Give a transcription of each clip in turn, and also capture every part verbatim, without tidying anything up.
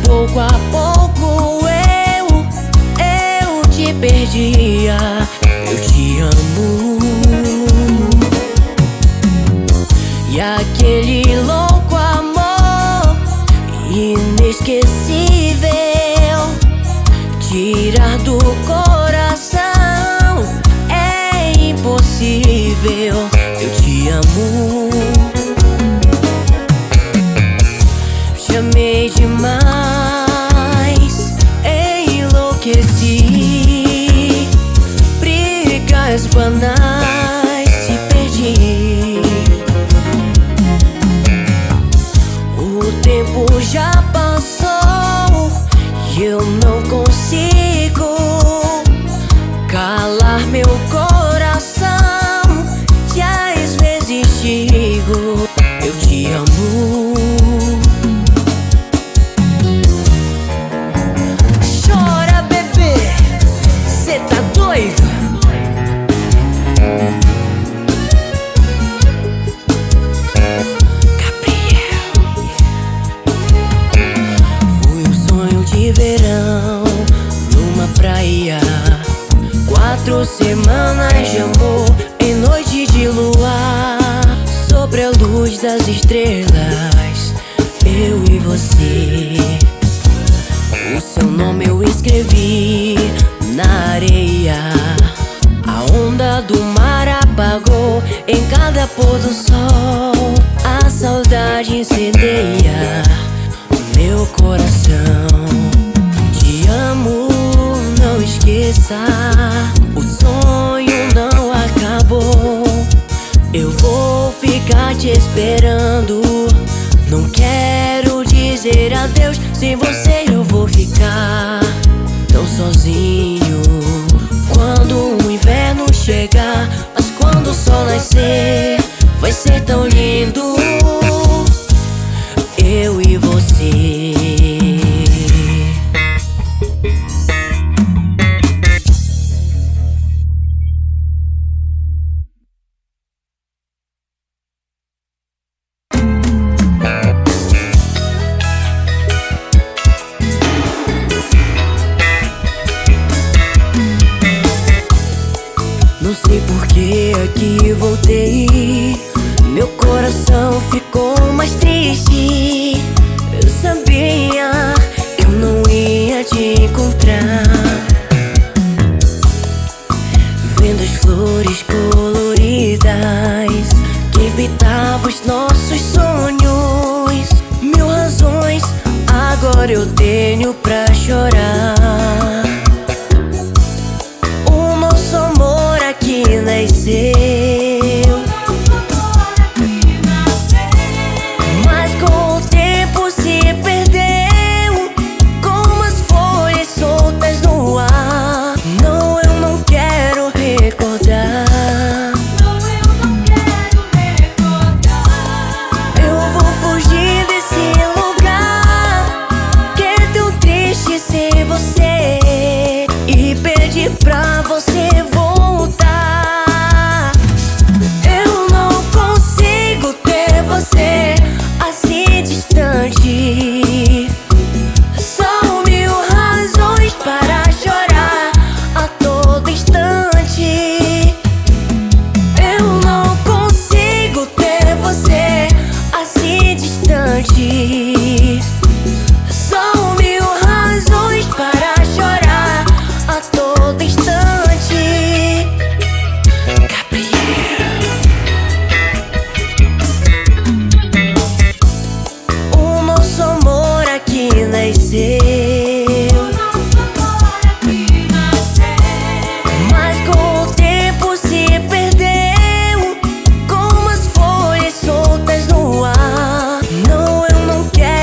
pouco a pouco eu, eu te perdia. Eu te amo. E aquele louco amor inesquecível, tirar do coração é impossível. Eu te amo. Te amei demais, enlouqueci. Brigas banais, te perdi. O tempo já passou e eu não consigo calar meu coração. E às vezes digo, eu te amo. Chora, bebê, cê tá doido? Gabriel. Foi um sonho de verão numa praia, quatro semanas de amor em noite de luar. Sobre a luz das estrelas, eu e você. O seu nome eu escrevi na areia. A onda do mar apagou em cada pôr do sol. A saudade incendeia meu coração. Te amo, não esqueça. O sonho não acabou. Eu vou ficar te esperando. Não quero dizer adeus. Sem você eu vou ficar tão sozinho. Quando o inverno chegar, mas quando o sol nascer, vai ser tão lindo. Eu e você. Não sei por que aqui voltei. Meu coração ficou mais triste. Eu sabia que eu não ia te encontrar. Vendo as flores coloridas que evitavam os nossos sonhos. Mil razões agora eu tenho pra chorar. Nasceu, mas com o tempo se perdeu, como as folhas soltas no ar. Não, eu não quero recordar. Não, eu não quero recordar. Eu vou fugir desse lugar que é tão triste sem você, e pedir pra você voltar. Assim distante, são mil razões para chorar a todo instante. Eu não consigo ter você assim distante. São mil razões para chorar a todo instante. Gabriel. Nasceu, mas com o tempo se perdeu, como as folhas soltas no ar. Não, eu não quero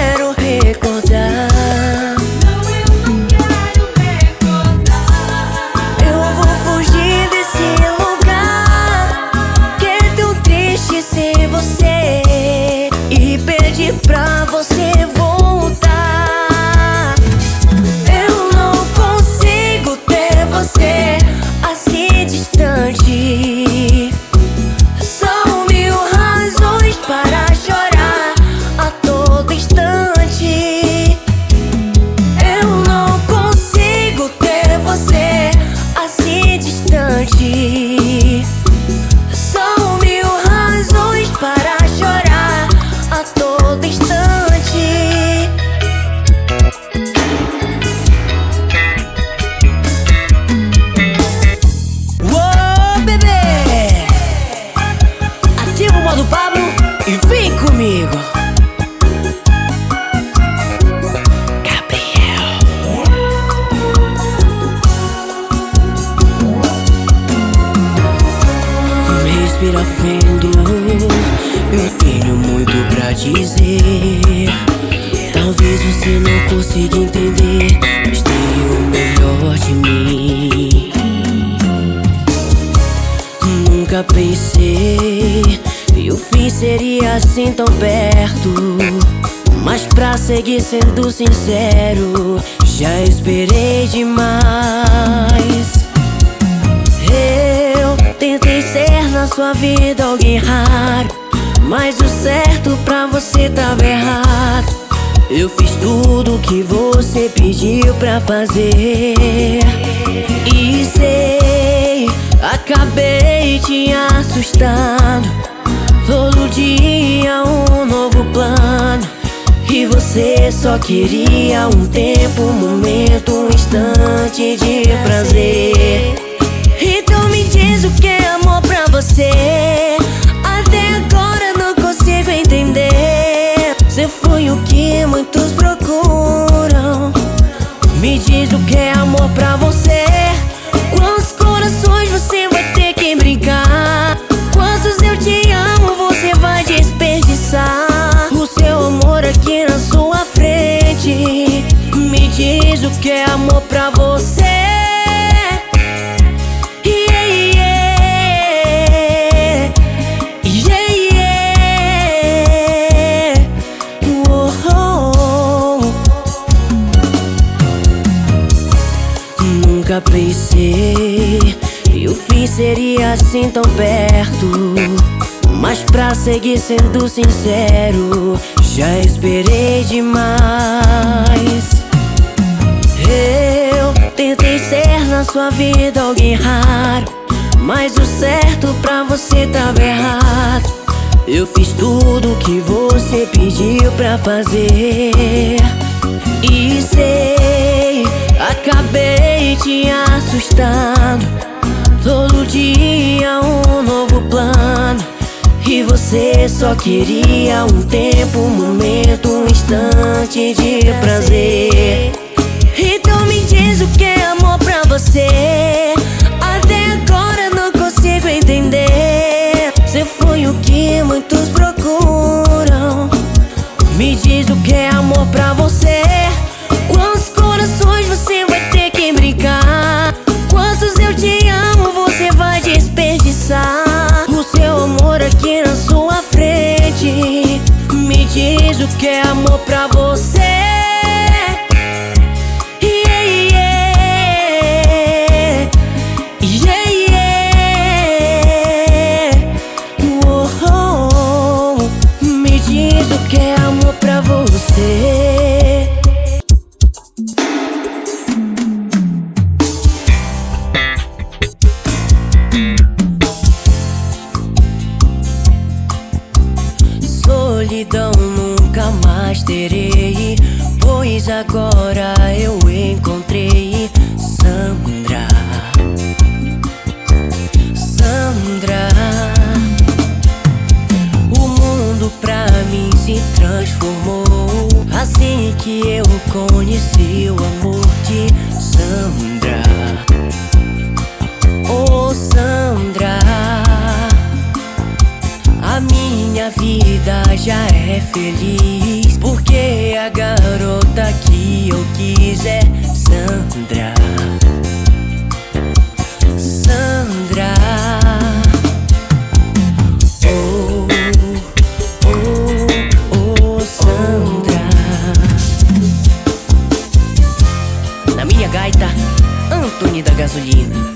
você não consiga entender, mas dei o melhor de mim. Nunca pensei que o fim seria assim tão perto, mas pra seguir sendo sincero, já esperei demais. Eu tentei ser na sua vida alguém raro, mas o certo pra você tava errado. Eu fiz tudo que você pediu pra fazer e sei, acabei te assustando. Todo dia um novo plano, e você só queria um tempo, um momento, um instante de prazer. Então me diz o que é amor pra você. Até agora não consigo entender. Você foi o que muitos procuram. Me diz o que é amor pra você. Quantos corações você vai ter que brincar? Quantos eu te amo você vai desperdiçar? O seu amor aqui na sua frente. Me diz o que é amor pra você. Nunca pensei que o fim seria assim tão perto, mas pra seguir sendo sincero, já esperei demais. Eu tentei ser na sua vida alguém raro, mas o certo pra você tava errado. Eu fiz tudo que você pediu pra fazer e sei, acabei te assustando. Todo dia um novo plano, e você só queria um tempo, um momento, um instante de prazer. Então me diz o que é amor pra você. Até agora não consigo entender. Você foi o que muitos procuram. Me diz o que é amor pra você. Quantos corações você vai ter que brincar? Quantos eu te amo você vai desperdiçar? O seu amor aqui na sua frente. Me diz o que é amor pra você. Yeah, yeah. Yeah, yeah. Oh, oh. Me diz o que é amor pra você. Solidão nunca mais terei, pois agora eu encontrei Sandra. Sandra, o mundo pra mim se transformou assim que eu conheci o amor de Sandra. Oh Sandra, a minha vida já é feliz, porque a garota que eu quis é Sandra. Sandra, oh, oh, oh Sandra. Na minha gaita, Antônio da Gasolina.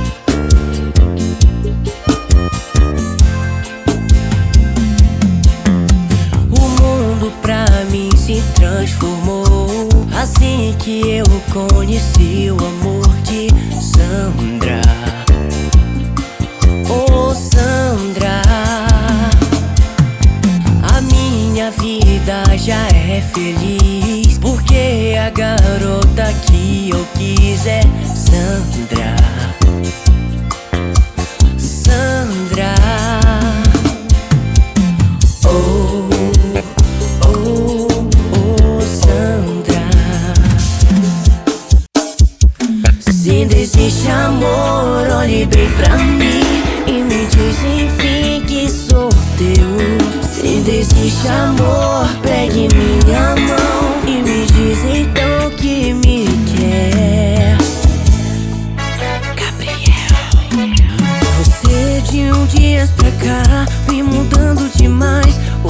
Se transformou assim que eu conheci o amor de Sandra. Oh Sandra, a minha vida já é feliz, porque a garota que eu quis é Sandra. Sandra, oh, oh, se existe amor, olhe bem pra mim e me diz enfim que sou teu. Se existe amor, pegue minha mão e me diz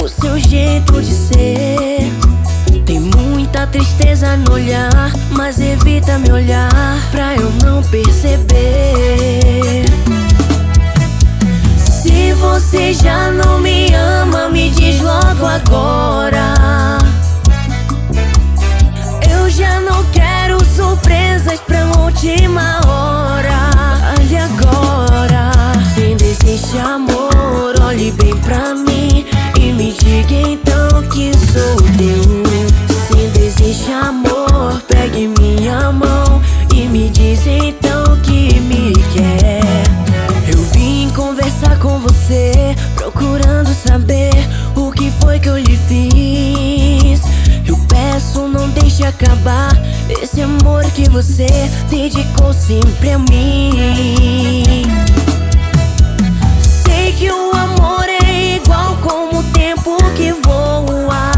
o seu jeito de ser. Tem muita tristeza no olhar, mas evita me olhar pra eu não perceber. Se você já não me ama, me diz logo agora. Eu já não quero surpresas pra última hora. Olhe agora, quem desiste amor, olhe bem pra mim e me diga então que sou teu. Se desiste amor, pegue minha mão e me diz então que me quer. Eu vim conversar com você, procurando saber o que foi que eu lhe fiz. Eu peço, não deixe acabar esse amor que você dedicou sempre a mim. Sei que o amor é igual como o tempo que voa.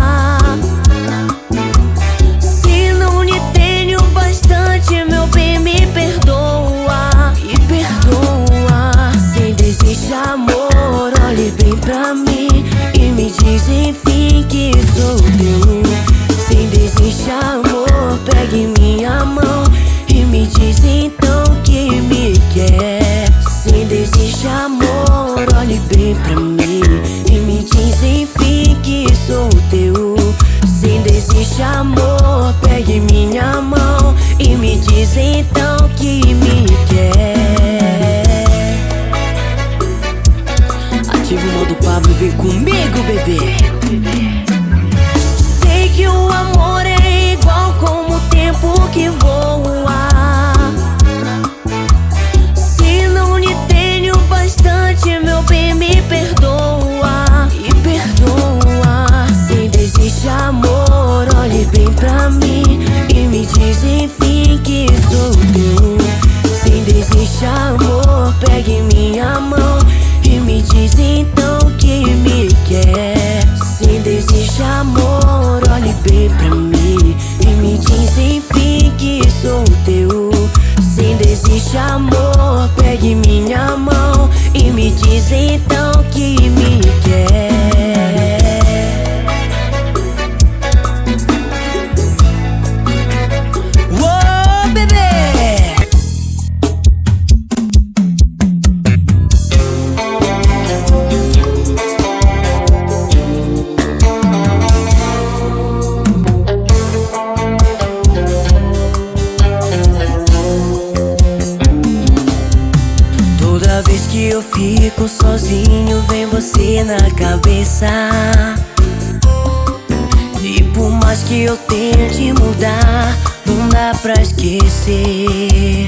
Se não lhe tenho bastante, meu bem, me perdoa, me perdoa. Se desiste amor, olhe bem pra mim e me diz enfim que sou teu. Se desiste amor, pegue minha mão e me diz então que me quer. Se desiste amor, olhe bem pra mim e me diz enfim que sou teu. Se desiste amor, pegue minha mão e me diz então que me quer. Ativa o modo Pablo e vem comigo, bebê. Sei que o amor é igual como o tempo que voa. Se não lhe tenho bastante, meu bem, me perdoa, me perdoa. Se desiste amor, olhe bem pra mim e me diz enfim que sou teu. Se desiste amor, pegue minha mão e me diz então que me quer. Se desiste amor, olhe bem pra mim e me diz enfim que sou teu. Se desiste amor, pegue minha mão e me diz então que me quer. Uou, bebê! Toda vez que eu fico sozinho, vem você na cabeça. E por mais que eu tente mudar, não dá pra esquecer.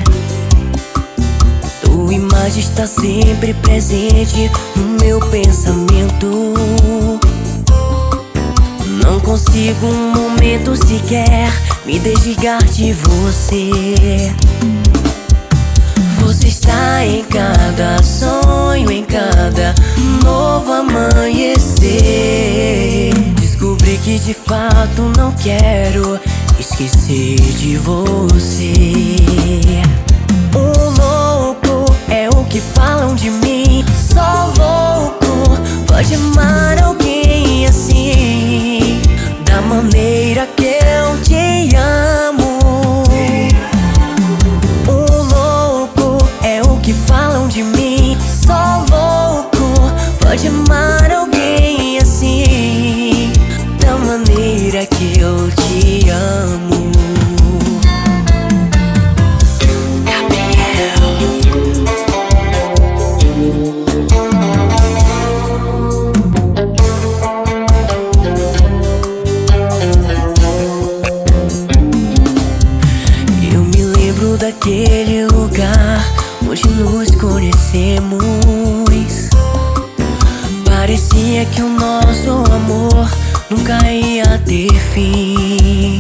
Tua imagem está sempre presente no meu pensamento. Não consigo um momento sequer me desligar de você. Você está em cada sonho, em cada novo amanhecer. Descobri que de fato não quero esquecer de você. O louco é o que falam de mim. Só louco pode amar alguém assim, da maneira que eu te amo. Que falam de mim, só louco pode amar alguém assim, da maneira que eu te amo. Gabriel. Eu me lembro daquele lugar onde nos conhecemos. Parecia que o nosso amor nunca ia ter fim.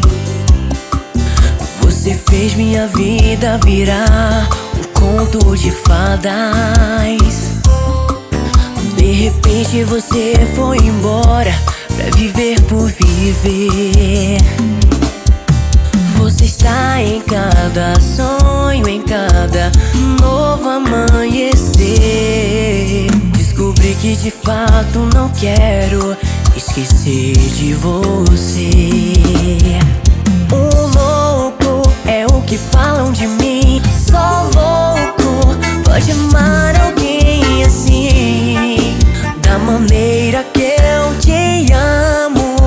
Você fez minha vida virar um conto de fadas. De repente você foi embora pra viver por viver. Você está em cada sonho, em cada novo amanhecer. Descobri que de fato não quero esquecer de você. Um louco é o que falam de mim. Só louco pode amar alguém assim, da maneira que eu te amo.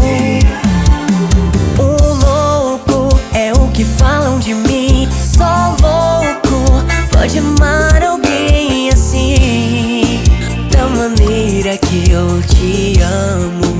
Um louco é o que falam de mim. Só louco pode amar alguém assim, da maneira que eu te amo.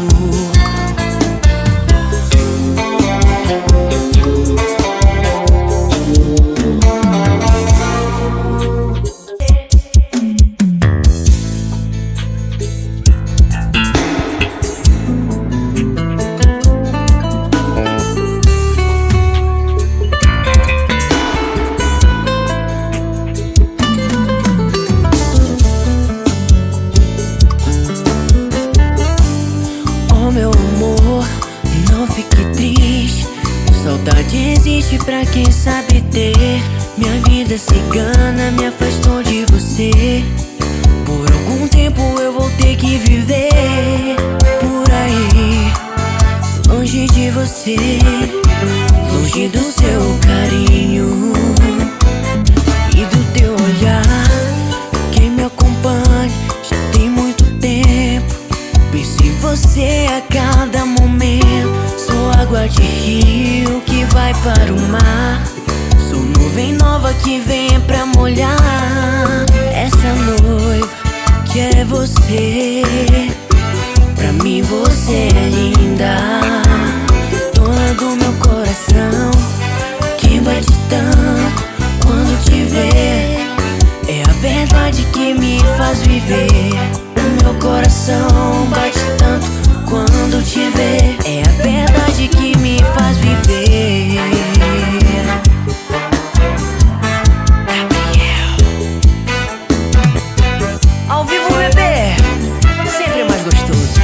Meu amor, não fique triste. Saudade existe pra quem sabe ter. Minha vida cigana me afastou de você. Por algum tempo eu vou ter que viver por aí, longe de você, longe do seu carinho e do teu olhar. Quem me acompanha já tem muito tempo. Penso em você a cada momento. Sou água de rio que vai para o mar. Sou nuvem nova que vem pra molhar essa noiva que é você. Pra mim você é linda, dona do meu coração, que bate tanto quando te vê. É a verdade que me faz viver. O meu coração bate tanto quando te vê. É a verdade que me faz viver. Gabriel, ao vivo, bebê, sempre é mais gostoso.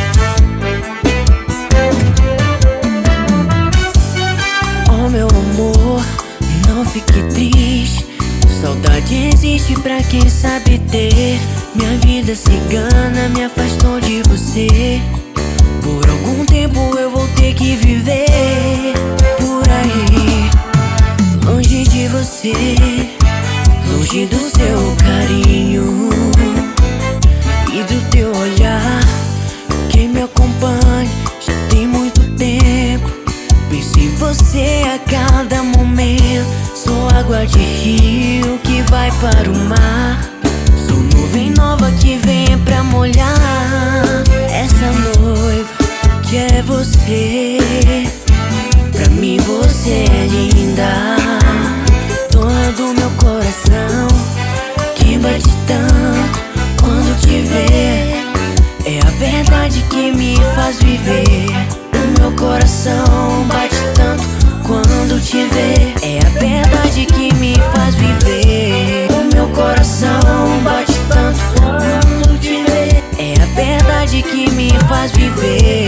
Oh meu amor, não fique triste. Saudade existe pra quem sabe ter. Minha vida cigana me afastou de você. Por algum tempo eu vou ter que viver por aí, longe de você, longe do seu carinho e do teu olhar. Quem me acompanha já tem muito tempo. Penso em você a cada momento. Sou água de rio que vai para o mar. Sou nuvem nova que vem pra molhar essa noiva que é você. Pra mim você é linda, dona do meu coração, que bate tanto quando te vê. É a verdade que me faz viver. O meu coração bate tanto quando te vê. É a verdade que me faz viver. O meu coração bate tanto quando te vê. É a verdade que me faz viver.